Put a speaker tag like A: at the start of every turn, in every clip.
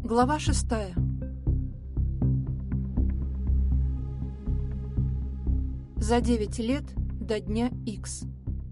A: Глава 6. За 9 лет до дня Х.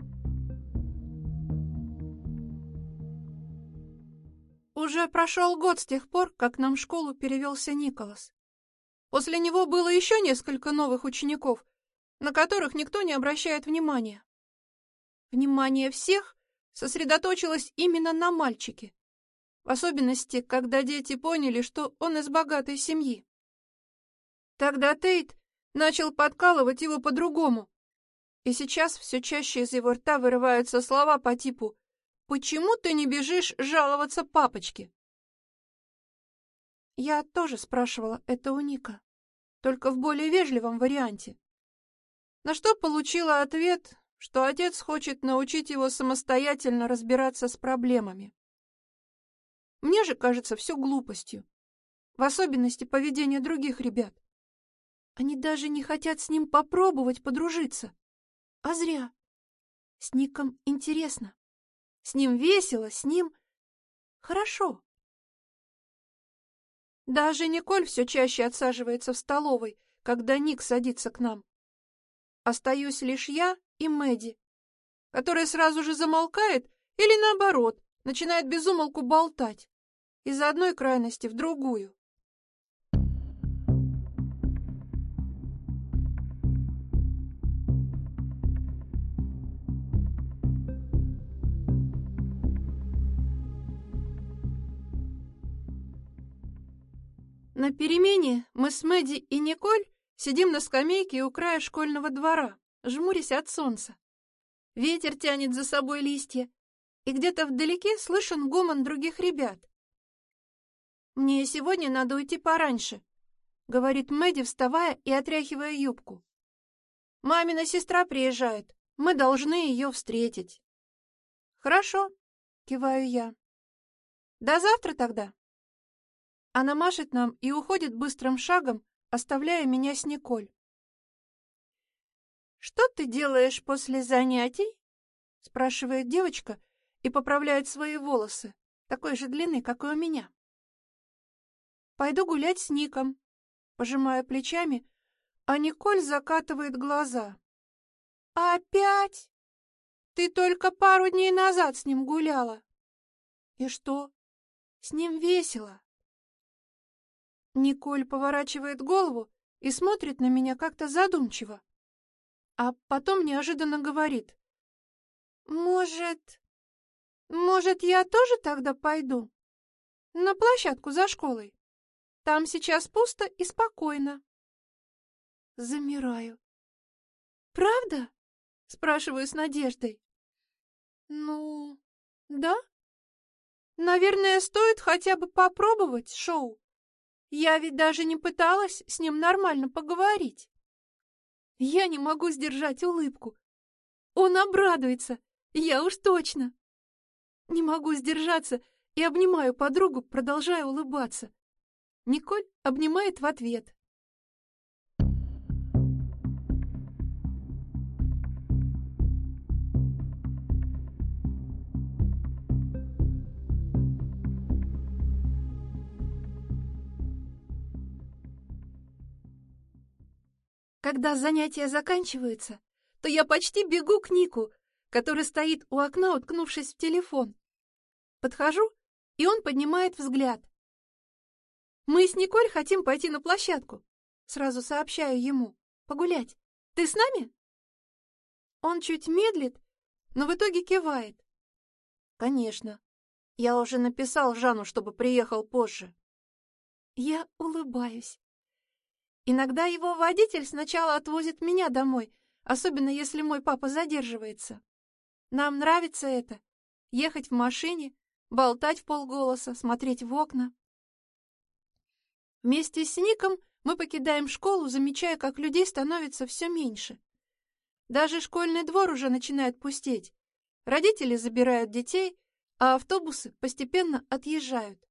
A: Уже прошел год с тех пор, как нам в школу перевелся Николас. После него было еще несколько новых учеников, на которых никто не обращает внимания. Внимание всех сосредоточилось именно на мальчике, в особенности, когда дети поняли, что он из богатой семьи. Тогда Тейт начал подкалывать его по-другому, и сейчас все чаще из его рта вырываются слова по типу «Почему ты не бежишь жаловаться папочке?» Я тоже спрашивала это у Ника, только в более вежливом варианте, на что получила ответ, что отец хочет научить его самостоятельно разбираться с проблемами. Мне же кажется все глупостью, в особенности поведение других ребят. Они даже не хотят с ним попробовать подружиться. А зря. С Ником интересно. С ним весело, с ним хорошо. Даже Николь все чаще отсаживается в столовой, когда Ник садится к нам. Остаюсь лишь я и Мэдди, которая сразу же замолкает или, наоборот, начинает без умолку болтать из одной крайности в другую. На перемене мы с Мэдди и Николь сидим на скамейке у края школьного двора, жмурясь от солнца. Ветер тянет за собой листья, и где-то вдалеке слышен гомон других ребят. «Мне сегодня надо уйти пораньше», — говорит Мэдди, вставая и отряхивая юбку. «Мамина сестра приезжает, мы должны ее встретить». «Хорошо», — киваю я. «До завтра тогда». Она машет нам и уходит быстрым шагом, оставляя меня с Николь. «Что ты делаешь после занятий?» — спрашивает девочка и поправляет свои волосы, такой же длины, как и у меня. «Пойду гулять с Ником», — пожимая плечами, а Николь закатывает глаза. «Опять? Ты только пару дней назад с ним гуляла». «И что? С ним весело». Николь поворачивает голову и смотрит на меня как-то задумчиво, а потом неожиданно говорит. «Может, я тоже тогда пойду на площадку за школой? Там сейчас пусто и спокойно». Замираю. «Правда?» — спрашиваю с надеждой. «Ну, да. Наверное, стоит хотя бы попробовать шоу. Я ведь даже не пыталась с ним нормально поговорить». Я не могу сдержать улыбку. Он обрадуется, я уж точно. Не могу сдержаться и обнимаю подругу, продолжая улыбаться. Николь обнимает в ответ. Когда занятия заканчиваются, то я почти бегу к Нику, который стоит у окна, уткнувшись в телефон. Подхожу, и он поднимает взгляд. «Мы с Николь хотим пойти на площадку», — сразу сообщаю ему. «Погулять. Ты с нами?» Он чуть медлит, но в итоге кивает. «Конечно. Я уже написал Жану, чтобы приехал позже». Я улыбаюсь. Иногда его водитель сначала отвозит меня домой, особенно если мой папа задерживается. Нам нравится это — ехать в машине, болтать вполголоса, смотреть в окна. Вместе с Ником мы покидаем школу, замечая, как людей становится все меньше. Даже школьный двор уже начинает пустеть. Родители забирают детей, а автобусы постепенно отъезжают.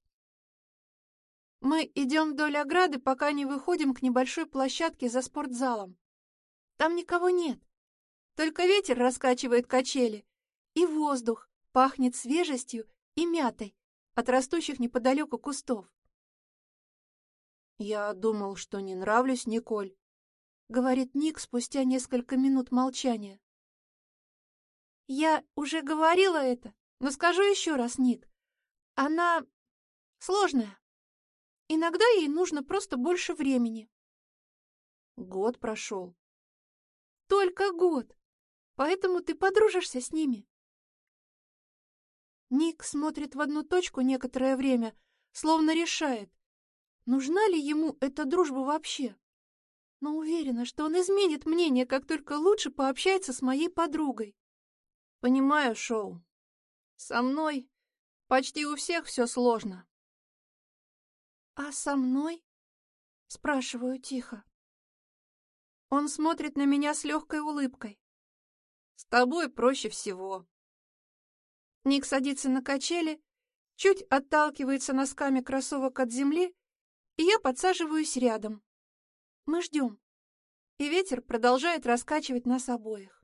A: Мы идем вдоль ограды, пока не выходим к небольшой площадке за спортзалом. Там никого нет, только ветер раскачивает качели, и воздух пахнет свежестью и мятой от растущих неподалеку кустов. «Я думал, что не нравлюсь Николь», — говорит Ник спустя несколько минут молчания. «Я уже говорила это, но скажу еще раз, Ник. Она сложная. Иногда ей нужно просто больше времени». «Год прошел». «Только год. Поэтому ты подружишься с ними». Ник смотрит в одну точку некоторое время, словно решает, нужна ли ему эта дружба вообще. Но уверена, что он изменит мнение, как только лучше пообщается с моей подругой. Понимаю, Шоу. Со мной почти у всех все сложно. А со мной? Спрашиваю тихо. Он смотрит на меня с легкой улыбкой. С тобой проще всего. Ник садится на качели, чуть отталкивается носками кроссовок от земли, и я подсаживаюсь рядом. Мы ждем, и ветер продолжает раскачивать нас обоих.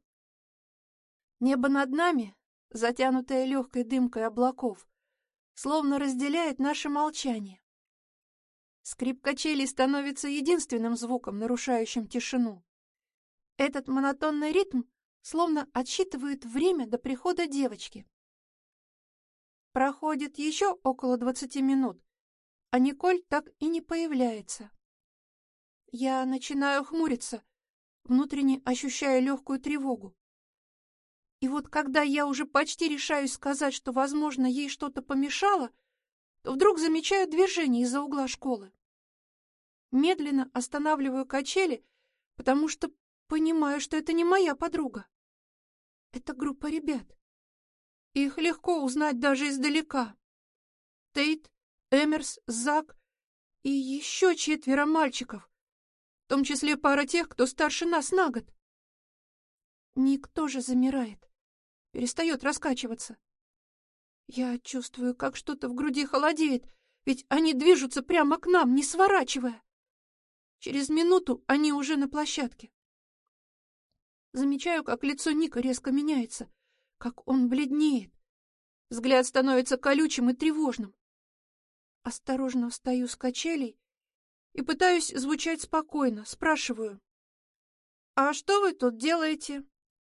A: Небо над нами, затянутое легкой дымкой облаков, словно разделяет наше молчание. Скрип качелей становится единственным звуком, нарушающим тишину. Этот монотонный ритм словно отсчитывает время до прихода девочки. Проходит еще около 20 минут, а Николь так и не появляется. Я начинаю хмуриться, внутренне ощущая легкую тревогу. И вот когда я уже почти решаюсь сказать, что, возможно, ей что-то помешало, то вдруг замечаю движение из-за угла школы. Медленно останавливаю качели, потому что понимаю, что это не моя подруга. Это группа ребят. Их легко узнать даже издалека. Тейт, Эмерс, Зак и еще 4 мальчиков, в том числе пара тех, кто старше нас на год. Ник тоже замирает, перестает раскачиваться. Я чувствую, как что-то в груди холодеет, ведь они движутся прямо к нам, не сворачивая. Через минуту они уже на площадке. Замечаю, как лицо Ника резко меняется, как он бледнеет. Взгляд становится колючим и тревожным. Осторожно встаю с качелей и пытаюсь звучать спокойно, спрашиваю: «А что вы тут делаете?»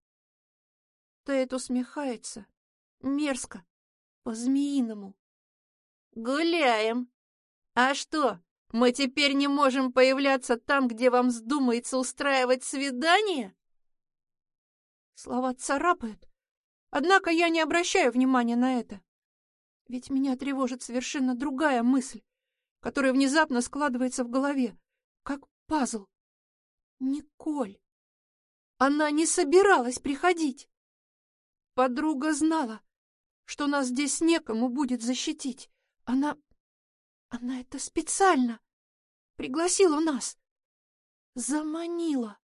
A: Тейт усмехается, мерзко, по-змеиному. «Гуляем. А что, мы теперь не можем появляться там, где вам вздумается устраивать свидание?» Слова царапают, однако я не обращаю внимания на это. Ведь меня тревожит совершенно другая мысль, которая внезапно складывается в голове, как пазл. Николь. Она не собиралась приходить. Подруга знала, что нас здесь некому будет защитить. Она это специально пригласила нас. Заманила.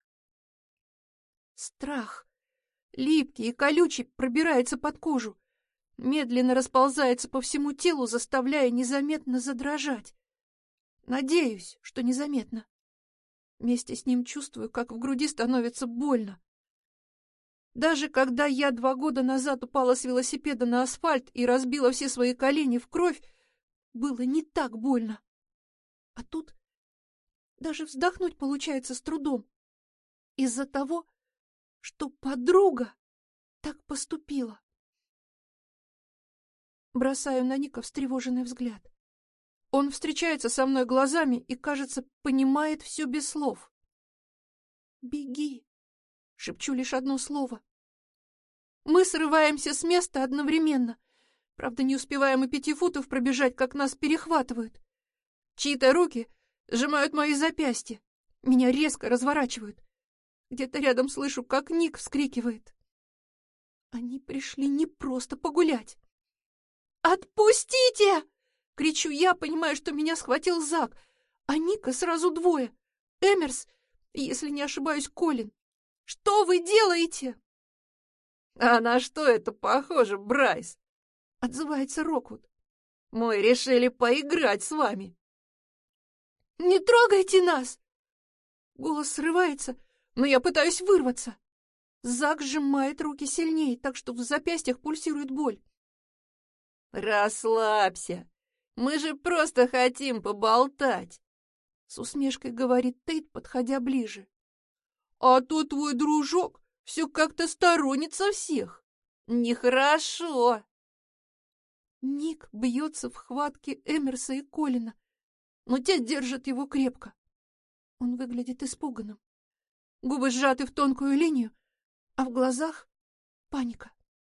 A: Страх, липкий и колючий, пробирается под кожу, медленно расползается по всему телу, заставляя незаметно задрожать. Надеюсь, что незаметно. Вместе с ним чувствую, как в груди становится больно. Даже когда я 2 года назад упала с велосипеда на асфальт и разбила все свои колени в кровь, было не так больно. А тут даже вздохнуть получается с трудом. Из-за того, что подруга так поступила. Бросаю на Ника встревоженный взгляд. Он встречается со мной глазами и, кажется, понимает все без слов. «Беги!» — шепчу лишь одно слово. Мы срываемся с места одновременно. Правда, не успеваем и 5 футов пробежать, как нас перехватывают. Чьи-то руки сжимают мои запястья. Меня резко разворачивают. Где-то рядом слышу, как Ник вскрикивает. Они пришли не просто погулять. «Отпустите!» — кричу я, понимая, что меня схватил Зак, а Ника сразу 2. Эмерс, если не ошибаюсь, Колин. «Что вы делаете?»
B: «А на что это похоже, Брайс?»
A: — отзывается Роквуд.
B: «Мы решили поиграть с вами».
A: «Не трогайте нас!» Голос срывается, но я пытаюсь вырваться. Зак сжимает руки сильнее, так что в запястьях пульсирует боль.
B: «Расслабься. Мы же просто хотим поболтать».
A: С усмешкой говорит Тейт, подходя ближе. А то твой дружок все как-то сторонится всех. Нехорошо. Ник бьется в хватке Эмерса и Колина, но те держат его крепко. Он выглядит испуганным. Губы сжаты в тонкую линию, а в глазах паника.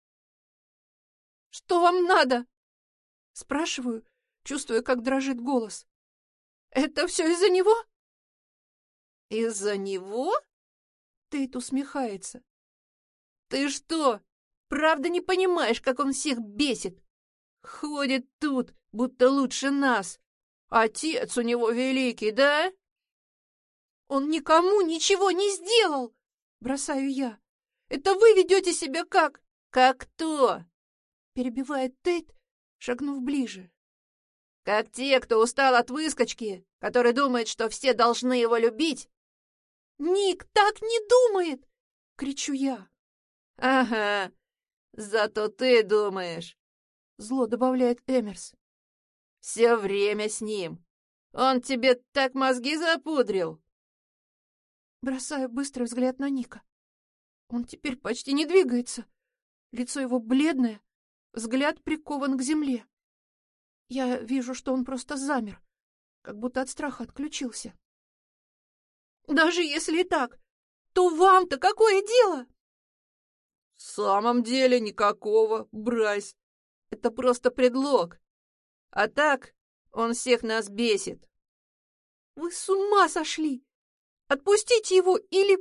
A: «Что вам надо?» Спрашиваю, чувствуя, как дрожит голос. «Это все из-за него?» «Из-за него?» Тейт усмехается. «Ты что, правда не понимаешь, как он всех бесит? Ходит тут, будто лучше нас. Отец у него великий, да?» «Он никому ничего не сделал!» Бросаю я. «Это вы ведете себя как...» «Как кто?» Перебивает Тейт, шагнув ближе. «Как те, кто устал от выскочки, который думает, что все должны его любить?» «Ник так не думает!» — кричу я. «Ага, зато ты думаешь!» — зло добавляет Эмерс. «Все время с ним. Он тебе так мозги запудрил!» Бросаю быстрый взгляд на Ника. Он теперь почти не двигается. Лицо его бледное, взгляд прикован к земле. Я вижу, что он просто замер, как будто от страха отключился. «Даже если и так, то вам-то какое дело?» «В самом деле никакого, Брайс. Это просто предлог. А так он всех нас бесит». «Вы с ума сошли! Отпустите его или...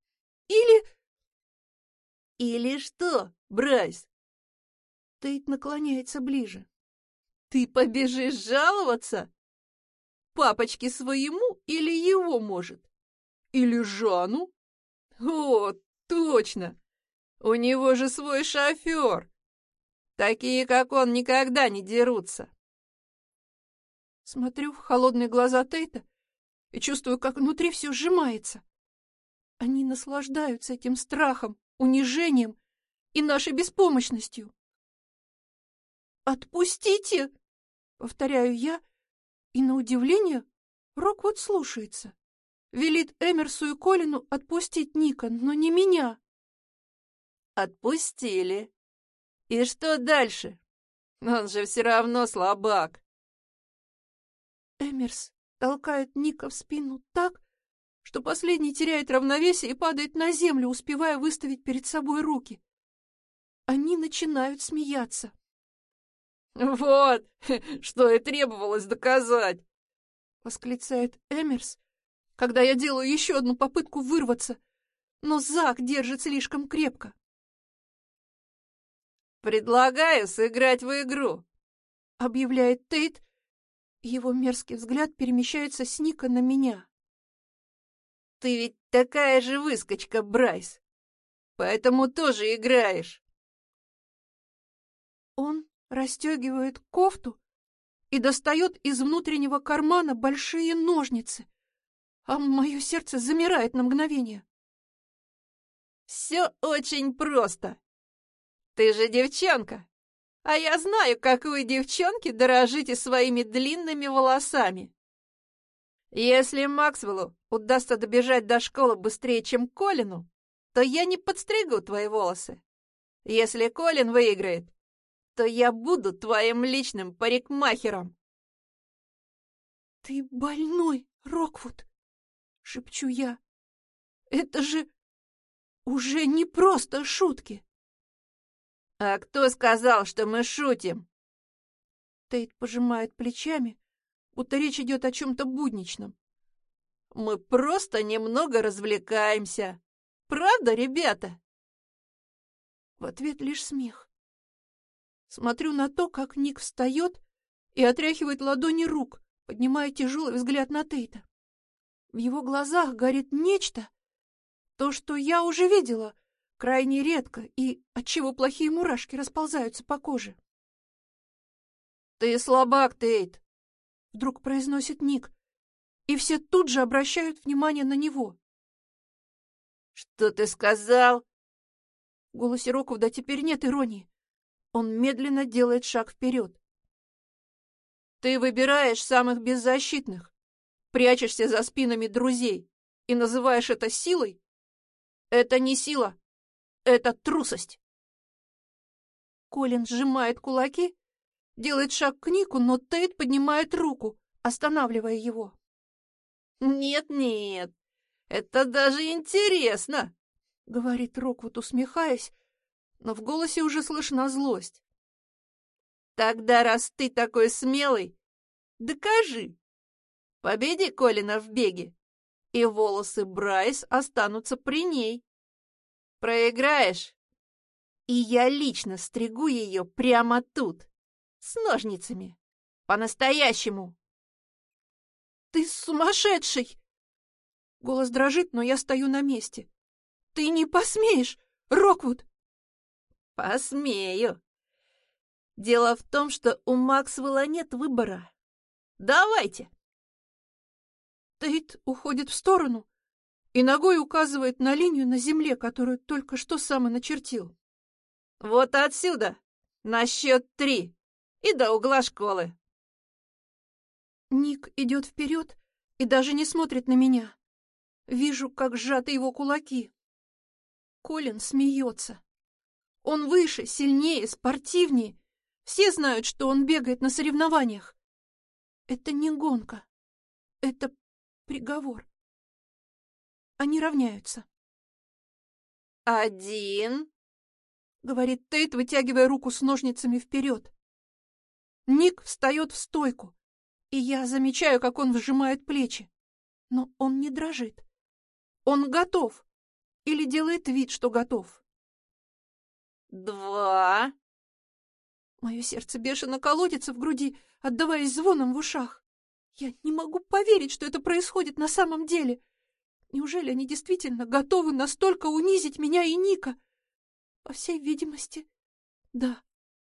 A: Или что, Брайс?» Тейт наклоняется ближе. «Ты побежишь жаловаться? Папочке своему или его, может? Или Жанну? О, точно! У него же свой шофер! Такие, как он, никогда не дерутся!» Смотрю в холодные глаза Тейта и чувствую, как внутри все сжимается. Они наслаждаются этим страхом, унижением и нашей беспомощностью. «Отпустите!» — повторяю я, и, на удивление, Роквуд слушается. Велит Эмерсу и Колину отпустить Ника, но не меня. «Отпустили. И что дальше? Он же все равно слабак». Эмерс толкает Ника в спину так, что последний теряет равновесие и падает на землю, успевая выставить перед собой руки. Они начинают смеяться. «Вот, что и требовалось доказать!» — восклицает Эмерс, когда я делаю еще одну попытку вырваться, но Зак держит слишком крепко. «Предлагаю сыграть в игру», — объявляет Тейт, и его мерзкий взгляд перемещается с Ника на меня. «Ты ведь такая же выскочка, Брайс, поэтому тоже играешь». Он расстегивает кофту и достает из внутреннего кармана большие ножницы, а мое сердце замирает на мгновение. «Все очень просто. Ты же девчонка, а я знаю, как вы, девчонки, дорожите своими длинными волосами. Если Максвеллу удастся добежать до школы быстрее, чем Колину, то я не подстригу твои волосы. Если Колин выиграет, то я буду твоим личным парикмахером». «Ты больной, Роквуд!» — шепчу я. «Это же уже не просто шутки!» «А кто сказал, что мы шутим?» Тейт пожимает плечами, будто речь идет о чем-то будничном. «Мы просто немного развлекаемся. Правда, ребята?» В ответ лишь смех. Смотрю на то, как Ник встает и отряхивает ладони рук, поднимая тяжелый взгляд на Тейта. В его глазах горит нечто, то, что я уже видела, крайне редко, и отчего плохие мурашки расползаются по коже. «Ты слабак, Тейт!» — вдруг произносит Ник, и все тут же обращают внимание на него. «Что ты сказал?» В голосе Роквуда теперь нет иронии. Он медленно делает шаг вперед. «Ты выбираешь самых беззащитных, прячешься за спинами друзей и называешь это силой, это не сила, это трусость. Колин сжимает кулаки, делает шаг к Нику, но Тейт поднимает руку, останавливая его.
B: «Нет-нет, это даже интересно»,
A: — говорит Роквуд, усмехаясь, но в голосе уже слышна злость.
B: «Тогда, раз ты такой смелый, докажи. Победи Колина в беге, и волосы Брайс останутся при ней. Проиграешь, и я лично стригу ее прямо тут, с ножницами, по-настоящему».
A: «Ты сумасшедший!» Голос дрожит, но я стою на месте. «Ты не посмеешь, Роквуд!»
B: «Посмею. Дело в том, что у Максвелла нет выбора. Давайте!»
A: Тейт уходит в сторону и ногой указывает на линию на земле, которую только что сам и начертил.
B: «Вот отсюда, на счет 3, и до угла школы».
A: Ник идет вперед и даже не смотрит на меня. Вижу, как сжаты его кулаки. Колин смеется. Он выше, сильнее, спортивнее. Все знают, что он бегает на соревнованиях. Это не гонка. Это приговор. Они равняются.
B: 1,
A: — говорит Тейт, вытягивая руку с ножницами вперед. Ник встает в стойку, и я замечаю, как он сжимает плечи. Но он не дрожит. Он готов. Или делает вид, что готов.
B: 2.
A: Мое сердце бешено колотится в груди, отдаваясь звоном в ушах. Я не могу поверить, что это происходит на самом деле. Неужели они действительно готовы настолько унизить меня и Ника? По всей видимости, да.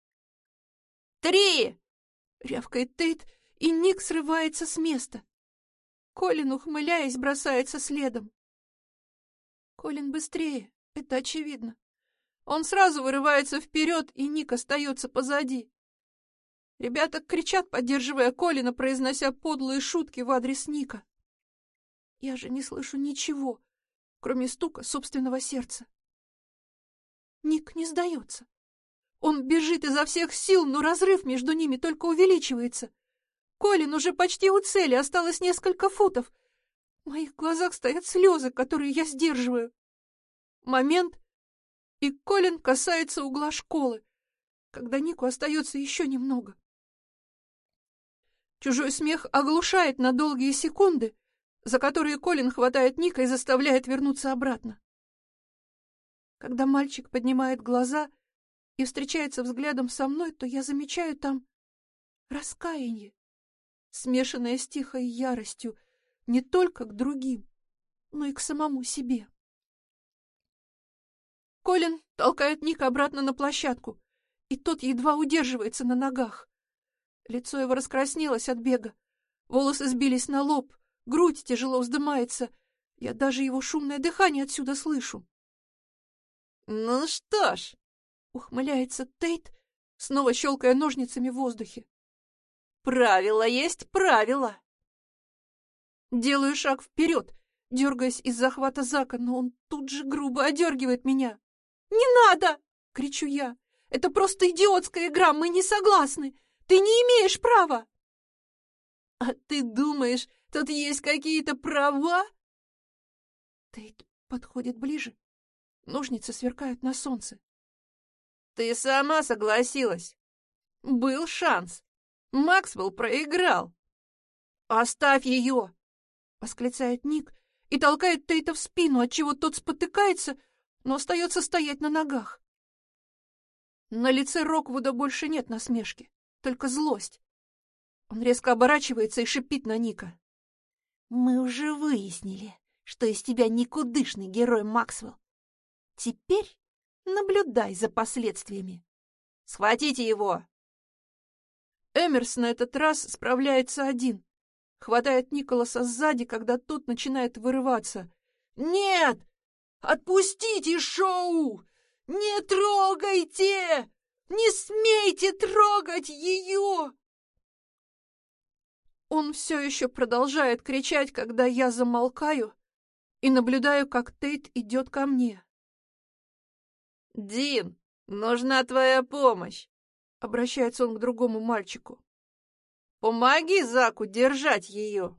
B: 3.
A: Рявкает Тейт, и Ник срывается с места. Колин, ухмыляясь, бросается следом. Колин быстрее, это очевидно. Он сразу вырывается вперед, и Ник остается позади. Ребята кричат, поддерживая Колина, произнося подлые шутки в адрес Ника. Я же не слышу ничего, кроме стука собственного сердца. Ник не сдается. Он бежит изо всех сил, но разрыв между ними только увеличивается. Колин уже почти у цели, осталось несколько футов. В моих глазах стоят слезы, которые я сдерживаю. Момент, и Колин касается угла школы, когда Нику остается еще немного. Чужой смех оглушает на долгие секунды, за которые Колин хватает Ника и заставляет вернуться обратно. Когда мальчик поднимает глаза и встречается взглядом со мной, то я замечаю там раскаяние, смешанное с тихой яростью не только к другим, но и к самому себе. Колин толкает Ника обратно на площадку, и тот едва удерживается на ногах. Лицо его раскраснелось от бега, волосы сбились на лоб, грудь тяжело вздымается, я даже его шумное дыхание отсюда слышу.
B: «Ну что ж»,
A: — ухмыляется Тейт, снова щелкая ножницами в воздухе.
B: «Правило есть правило».
A: Делаю шаг вперед, дергаясь из захвата Зака, но он тут же грубо одергивает меня. «Не надо!» — кричу я. «Это просто идиотская игра, мы не согласны! Ты не имеешь права!»
B: «А ты думаешь, тут есть какие-то права?»
A: Тейт подходит ближе. Ножницы сверкают на солнце.
B: «Ты сама согласилась. Был шанс. Максвелл проиграл».
A: «Оставь ее!» — восклицает Ник и толкает Тейта в спину, отчего тот спотыкается, но остается стоять на ногах. На лице Роквуда больше нет насмешки, только злость. Он резко оборачивается и шипит на Ника.
C: «Мы уже выяснили, что из тебя никудышный герой, Максвелл. Теперь наблюдай за последствиями.
B: Схватите его!»
A: Эмерс на этот раз справляется один. Хватает Николаса сзади, когда тот начинает вырываться.
B: «Нет! Отпустите Шоу! Не трогайте! Не смейте трогать ее!»
A: Он все еще продолжает кричать, когда я замолкаю и наблюдаю, как Тейт идет ко мне.
B: «Дин, нужна твоя помощь!»
A: — обращается он к другому мальчику.
B: «Помоги Заку держать ее!»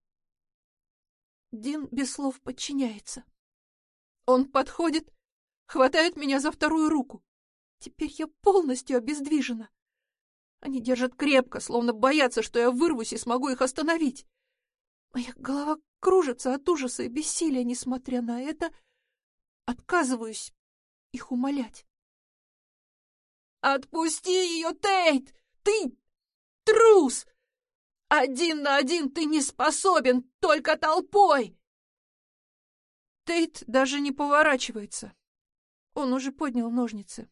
A: Дин без слов подчиняется. Он подходит, хватает меня за вторую руку. Теперь я полностью обездвижена. Они держат крепко, словно боятся, что я вырвусь и смогу их остановить. Моя голова кружится от ужаса и бессилия, несмотря на это, отказываюсь их умолять. «Отпусти ее, Тейт! Ты трус! 1 на 1 ты не способен, только толпой!» Тейт даже не поворачивается. Он уже поднял ножницы.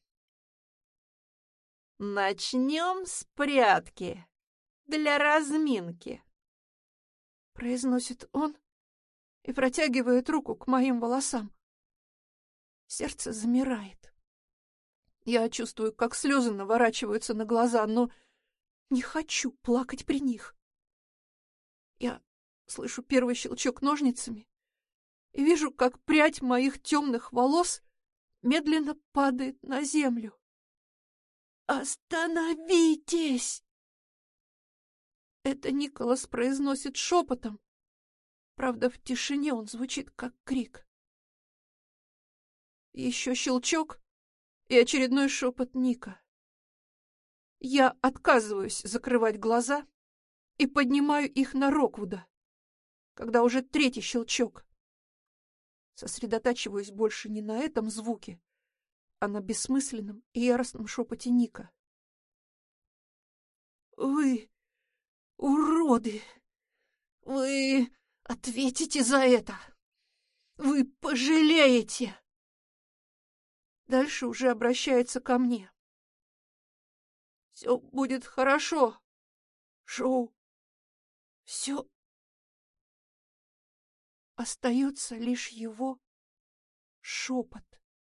B: «Начнем с прятки для разминки»,
A: — произносит он и протягивает руку к моим волосам. Сердце замирает. Я чувствую, как слезы наворачиваются на глаза, но не хочу плакать при них. Я слышу первый щелчок ножницами и вижу, как прядь моих темных волос медленно падает на землю. «Остановитесь!» Это Николас произносит шепотом. Правда, в тишине он звучит, как крик. Еще щелчок и очередной шепот Ника. Я отказываюсь закрывать глаза и поднимаю их на Роквуда, когда уже третий щелчок. Сосредотачиваюсь больше не на этом звуке, а на бессмысленном и яростном шепоте Ника. «Вы уроды! Вы ответите за это! Вы пожалеете!» Дальше уже обращается ко мне. «Все будет хорошо, Шоу. Все...» Остается лишь его шепот.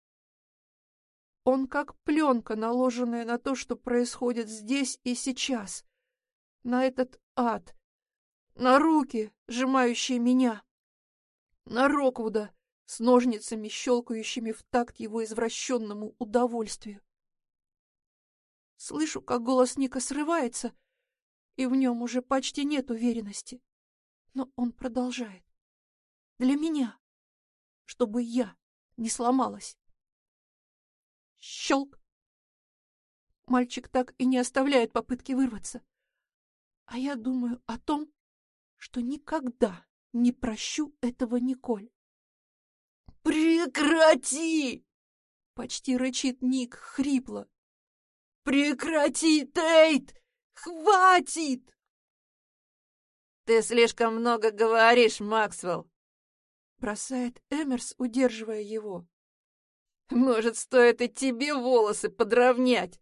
A: Он как пленка, наложенная на то, что происходит здесь и сейчас, на этот ад, на руки, сжимающие меня, на Роквуда с ножницами, щелкающими в такт его извращенному удовольствию. Слышу, как голос Ника срывается, и в нем уже почти нет уверенности, но он продолжает. Для меня, чтобы я не сломалась. Щелк! Мальчик так и не оставляет попытки вырваться. А я думаю о том, что никогда не прощу этого Николь. «Прекрати!» — почти рычит Ник хрипло. «Прекрати, Тейт! Хватит!»
B: «Ты слишком много говоришь, Максвелл»,
A: — бросает Эмерс, удерживая его.
B: «Может, стоит и тебе волосы подровнять?»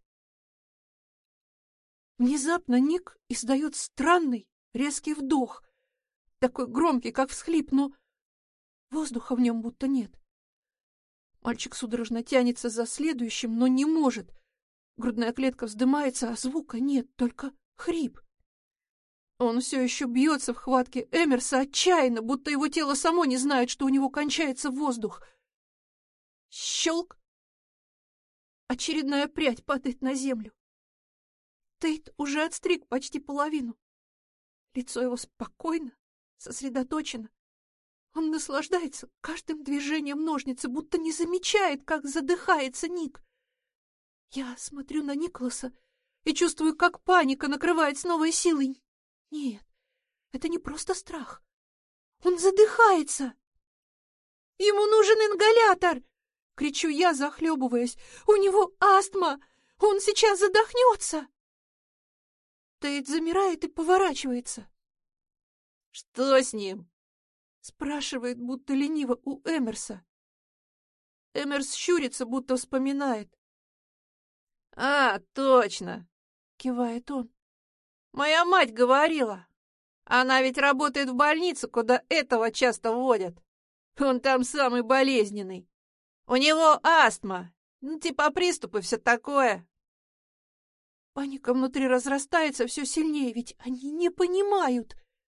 A: Внезапно Ник издает странный, резкий вдох, такой громкий, как всхлип, но воздуха в нем будто нет. Мальчик судорожно тянется за следующим, но не может. Грудная клетка вздымается, а звука нет, только хрип. Он все еще бьется в хватке Эмерса отчаянно, будто его тело само не знает, что у него кончается воздух. Щелк! Очередная прядь падает на землю. Тейт уже отстриг почти половину. Лицо его спокойно, сосредоточено. Он наслаждается каждым движением ножницы, будто не замечает, как задыхается Ник. Я смотрю на Николаса и чувствую, как паника накрывает с новой силой. Нет, это не просто страх. Он задыхается. «Ему нужен ингалятор!» — кричу я, захлебываясь. «У него астма! Он сейчас задохнется!» Тейт замирает и поворачивается.
B: «Что с ним?»
A: — спрашивает, будто лениво у Эмерса. Эмерс щурится, будто вспоминает.
B: «А, точно!»
A: — кивает он.
B: «Моя мать говорила. Она ведь работает в больнице, куда этого часто водят. Он там самый болезненный. У него астма, типа приступы, все такое».
A: Паника внутри разрастается все сильнее, ведь они не понимают.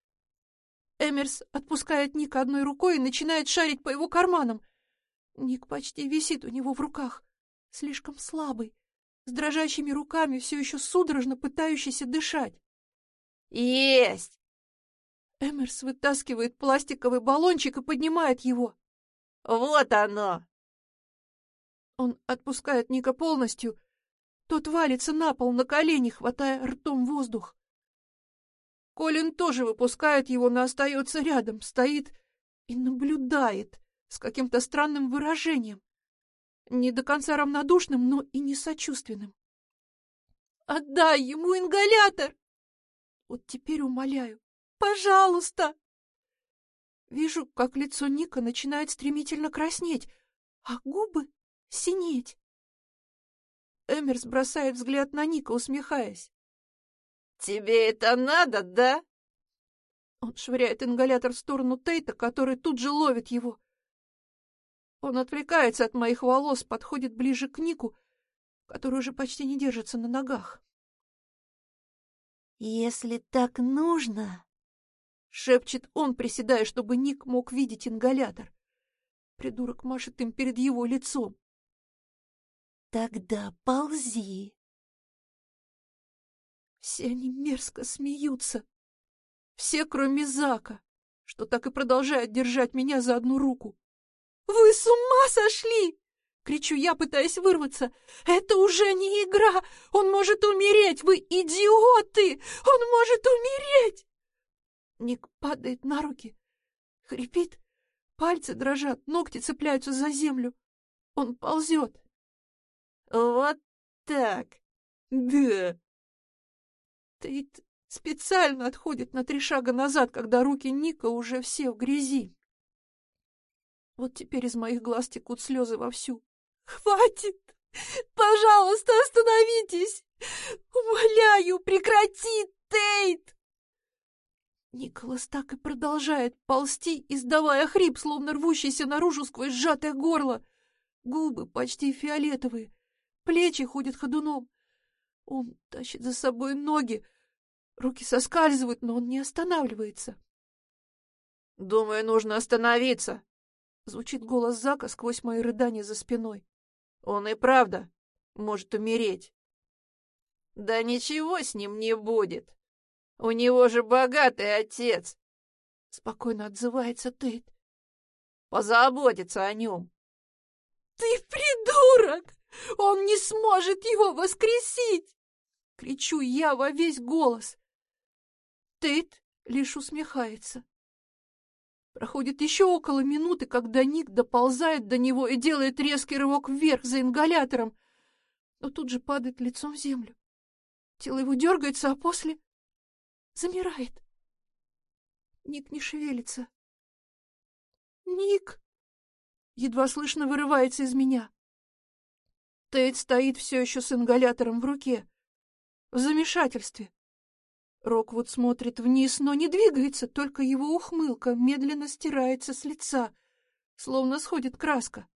A: Эмерс отпускает Ника одной рукой и начинает шарить по его карманам. Ник почти висит у него в руках, слишком слабый, с дрожащими руками, все еще судорожно пытающийся дышать.
B: Есть!
A: Эмерс вытаскивает пластиковый баллончик и поднимает его.
B: Вот оно!
A: Он отпускает Ника полностью. Тот валится на пол на колени, хватая ртом воздух. Колин тоже выпускает его, но остается рядом, стоит и наблюдает с каким-то странным выражением. Не до конца равнодушным, но и не сочувственным. «Отдай ему ингалятор!» Вот теперь умоляю. «Пожалуйста!» Вижу, как лицо Ника начинает стремительно краснеть, а губы синеть. Эмерс бросает взгляд на Ника, усмехаясь.
B: Тебе это надо, да?
A: Он швыряет ингалятор в сторону Тейта, который тут же ловит его. Он отвлекается от моих волос, подходит ближе к Нику, который уже почти не держится на ногах.
C: «Если так нужно...»
A: — шепчет он, приседая, чтобы Ник мог видеть ингалятор. Придурок машет им перед его лицом.
C: «Тогда ползи!»
A: Все они мерзко смеются. Все, кроме Зака, что так и продолжает держать меня за одну руку. «Вы с ума сошли!» — кричу я, пытаясь вырваться. «Это уже не игра! Он может умереть! Вы идиоты! Он может умереть!» Ник падает на руки, хрипит, пальцы дрожат, ногти цепляются за землю. Он ползет.
B: Вот так.
A: Да. Тейт специально отходит на 3 шага назад, когда руки Ника уже все в грязи. Вот теперь из моих глаз текут слезы вовсю. «Хватит! Пожалуйста, остановитесь! Умоляю, прекрати, Тейт!» Николас так и продолжает ползти, издавая хрип, словно рвущийся наружу сквозь сжатое горло. Губы почти фиолетовые, плечи ходят ходуном. Он тащит за собой ноги. Руки соскальзывают, но он не останавливается.
B: «Думаю, нужно остановиться»,
A: — звучит голос Зака сквозь мои рыдания за спиной.
B: «Он и правда может умереть». «Да ничего с ним не будет. У него же богатый отец»,
A: — спокойно отзывается Тейт.
B: «Позаботится о нем».
A: «Ты придурок! Он не сможет его воскресить!» — кричу я во весь голос. Тейт лишь усмехается. Проходит еще около минуты, когда Ник доползает до него и делает резкий рывок вверх за ингалятором, но тут же падает лицом в землю. Тело его дергается, а после замирает. Ник не шевелится. «Ник!» едва слышно вырывается из меня. Тейт стоит все еще с ингалятором в руке, в замешательстве. Роквуд смотрит вниз, но не двигается, только его ухмылка медленно стирается с лица, словно сходит краска.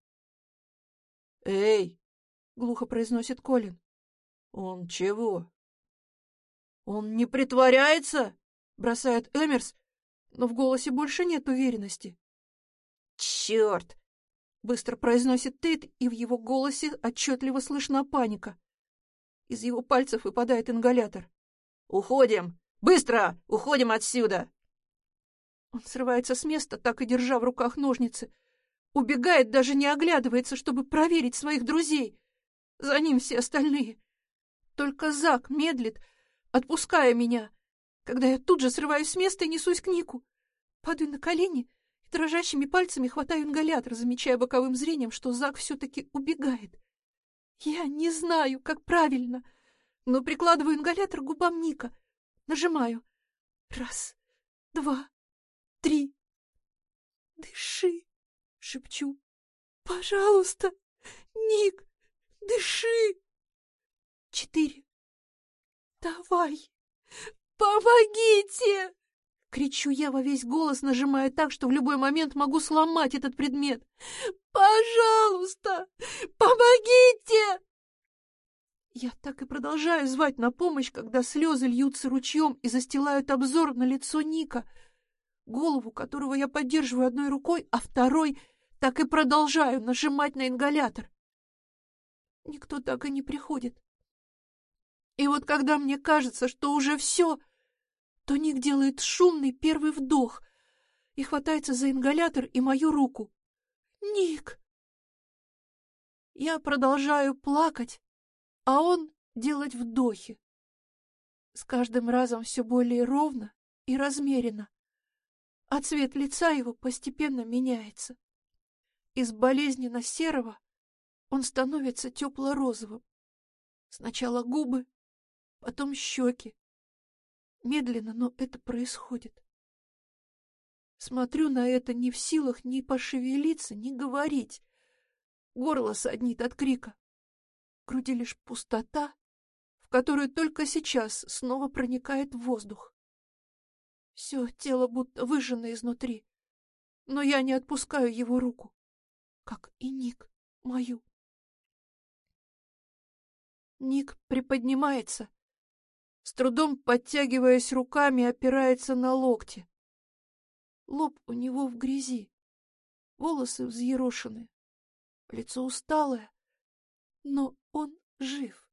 B: «Эй!»
A: — глухо произносит Колин.
B: «Он чего?»
A: «Он не притворяется?» — бросает Эмерс, но в голосе больше нет уверенности.
B: «Черт!»
A: — быстро произносит Тейт, и в его голосе отчетливо слышна паника. Из его пальцев выпадает ингалятор.
B: «Уходим! Быстро! Уходим отсюда!»
A: Он срывается с места, так и держа в руках ножницы. Убегает, даже не оглядывается, чтобы проверить своих друзей. За ним все остальные. Только Зак медлит, отпуская меня, когда я тут же срываюсь с места и несусь к Нику. Падаю на колени и дрожащими пальцами хватаю ингалятор, замечая боковым зрением, что Зак все-таки убегает. Я не знаю, как правильно, но прикладываю ингалятор к губам Ника. Нажимаю. 1, 2, 3. «Дыши!» — шепчу. «Пожалуйста, Ник, дыши!» 4. «Давай! Помогите!» — кричу я во весь голос, нажимая так, что в любой момент могу сломать этот предмет. «Пожалуйста, помогите!» Я так и продолжаю звать на помощь, когда слезы льются ручьем и застилают обзор на лицо Ника. голову которого я поддерживаю одной рукой, а второй так и продолжаю нажимать на ингалятор. Никто так и не приходит. И вот когда мне кажется, что уже все, то Ник делает шумный первый вдох и хватается за ингалятор и мою руку. «Ник!» Я продолжаю плакать, а он делать вдохи. С каждым разом все более ровно и размеренно, а цвет лица его постепенно меняется. Из болезненно серого он становится тепло-розовым. Сначала губы, потом щеки. Медленно, но это происходит. Смотрю на это не в силах ни пошевелиться, ни говорить. Горло саднит от крика. В груди лишь пустота, в которую только сейчас снова проникает воздух. Все тело будто выжжено изнутри, но я не отпускаю его руку, как и Ник мою. Ник приподнимается, с трудом подтягиваясь руками, опирается на локти. Лоб у него в грязи, волосы взъерошены, лицо усталое, но он жив.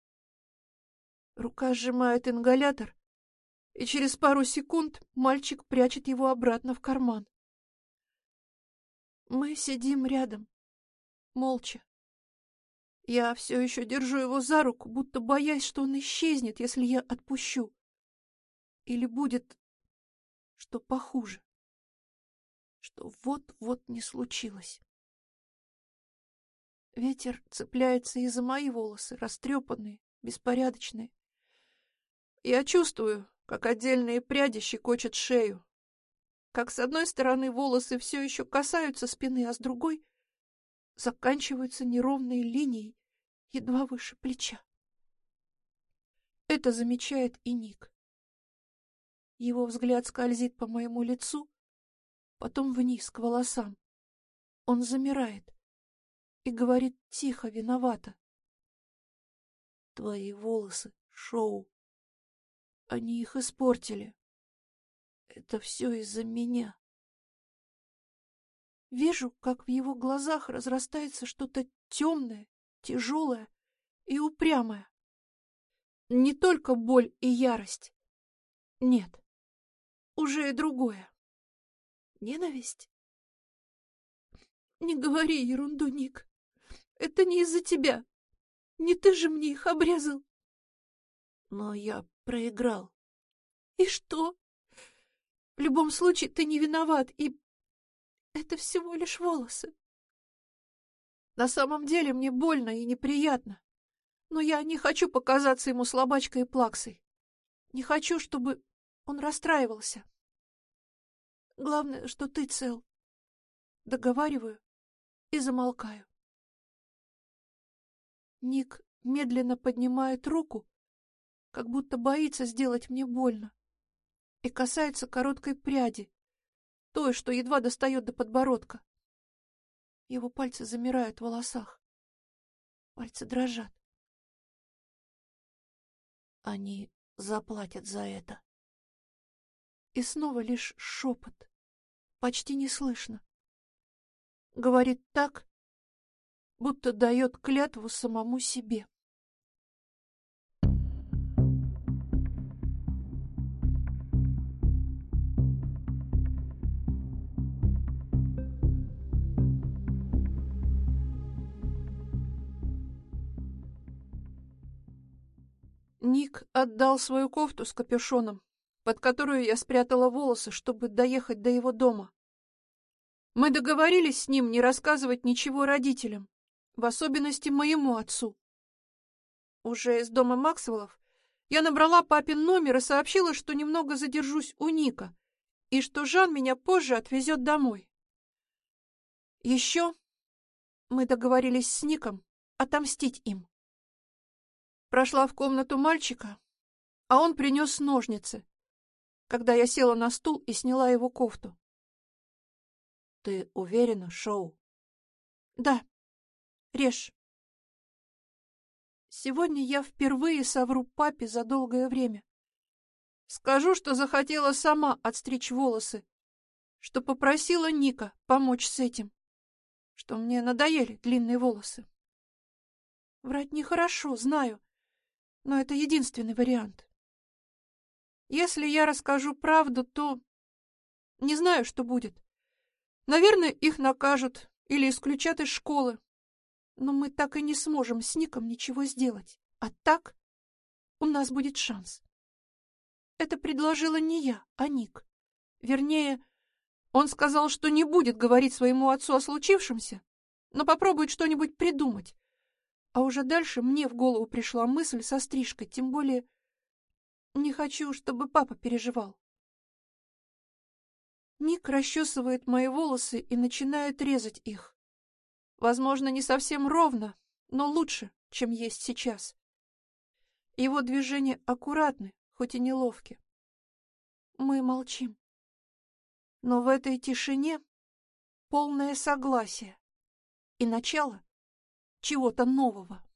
A: Рука сжимает ингалятор, и через пару секунд мальчик прячет его обратно в карман. Мы сидим рядом, молча. Я все еще держу его за руку, будто боясь, что он исчезнет, если я отпущу. Или будет что похуже, что вот-вот не случилось. Ветер цепляется и за мои волосы, растрепанные, беспорядочные. Я чувствую, как отдельные пряди щекочут шею, как с одной стороны волосы все еще касаются спины, а с другой заканчиваются неровной линией едва выше плеча. Это замечает и Ник. Его взгляд скользит по моему лицу, потом вниз, к волосам. Он замирает и говорит тихо, виновато. «Твои волосы, Шоу. Они их испортили. Это все из-за меня». Вижу, как в его глазах разрастается что-то темное, тяжелое и упрямое. Не только боль и ярость. Нет, уже и другое. Ненависть? Не говори ерунду, Ник. Это не из-за тебя. Не ты же мне их обрезал. Но я проиграл. И что? В любом случае ты не виноват, и это всего лишь волосы. На самом деле мне больно и неприятно, но я не хочу показаться ему слабачкой и плаксой. Не хочу, чтобы он расстраивался. Главное, что ты цел. Договариваю и замолкаю. Ник медленно поднимает руку, как будто боится сделать мне больно, и касается короткой пряди, той, что едва достает до подбородка. Его пальцы замирают в волосах. Пальцы дрожат. Они заплатят за это. И снова лишь шепот, почти не слышно. Говорит так, будто дает клятву самому себе. Ник отдал свою кофту с капюшоном, под которую я спрятала волосы, чтобы доехать до его дома. Мы договорились с ним не рассказывать ничего родителям, в особенности моему отцу. Уже из дома Максвеллов я набрала папин номер и сообщила, что немного задержусь у Ника, и что Жан меня позже отвезет домой. Еще мы договорились с Ником отомстить им. Прошла в комнату мальчика, а он принес ножницы, когда я села на стул и сняла его кофту. «Ты уверена, Шоу?» «Да. Режь». Сегодня я впервые совру папе за долгое время. Скажу, что захотела сама отстричь волосы, что попросила Ника помочь с этим, что мне надоели длинные волосы. Врать нехорошо, знаю, но это единственный вариант. Если я расскажу правду, то не знаю, что будет. Наверное, их накажут или исключат из школы. Но мы так и не сможем с Ником ничего сделать. А так у нас будет шанс. Это предложила не я, а Ник. Вернее, он сказал, что не будет говорить своему отцу о случившемся, но попробует что-нибудь придумать. А уже дальше мне в голову пришла мысль со стрижкой, тем более не хочу, чтобы папа переживал. Ник расчесывает мои волосы и начинает резать их. Возможно, не совсем ровно, но лучше, чем есть сейчас. Его движения аккуратны, хоть и неловки. Мы молчим. Но в этой тишине полное согласие и начало чего-то нового.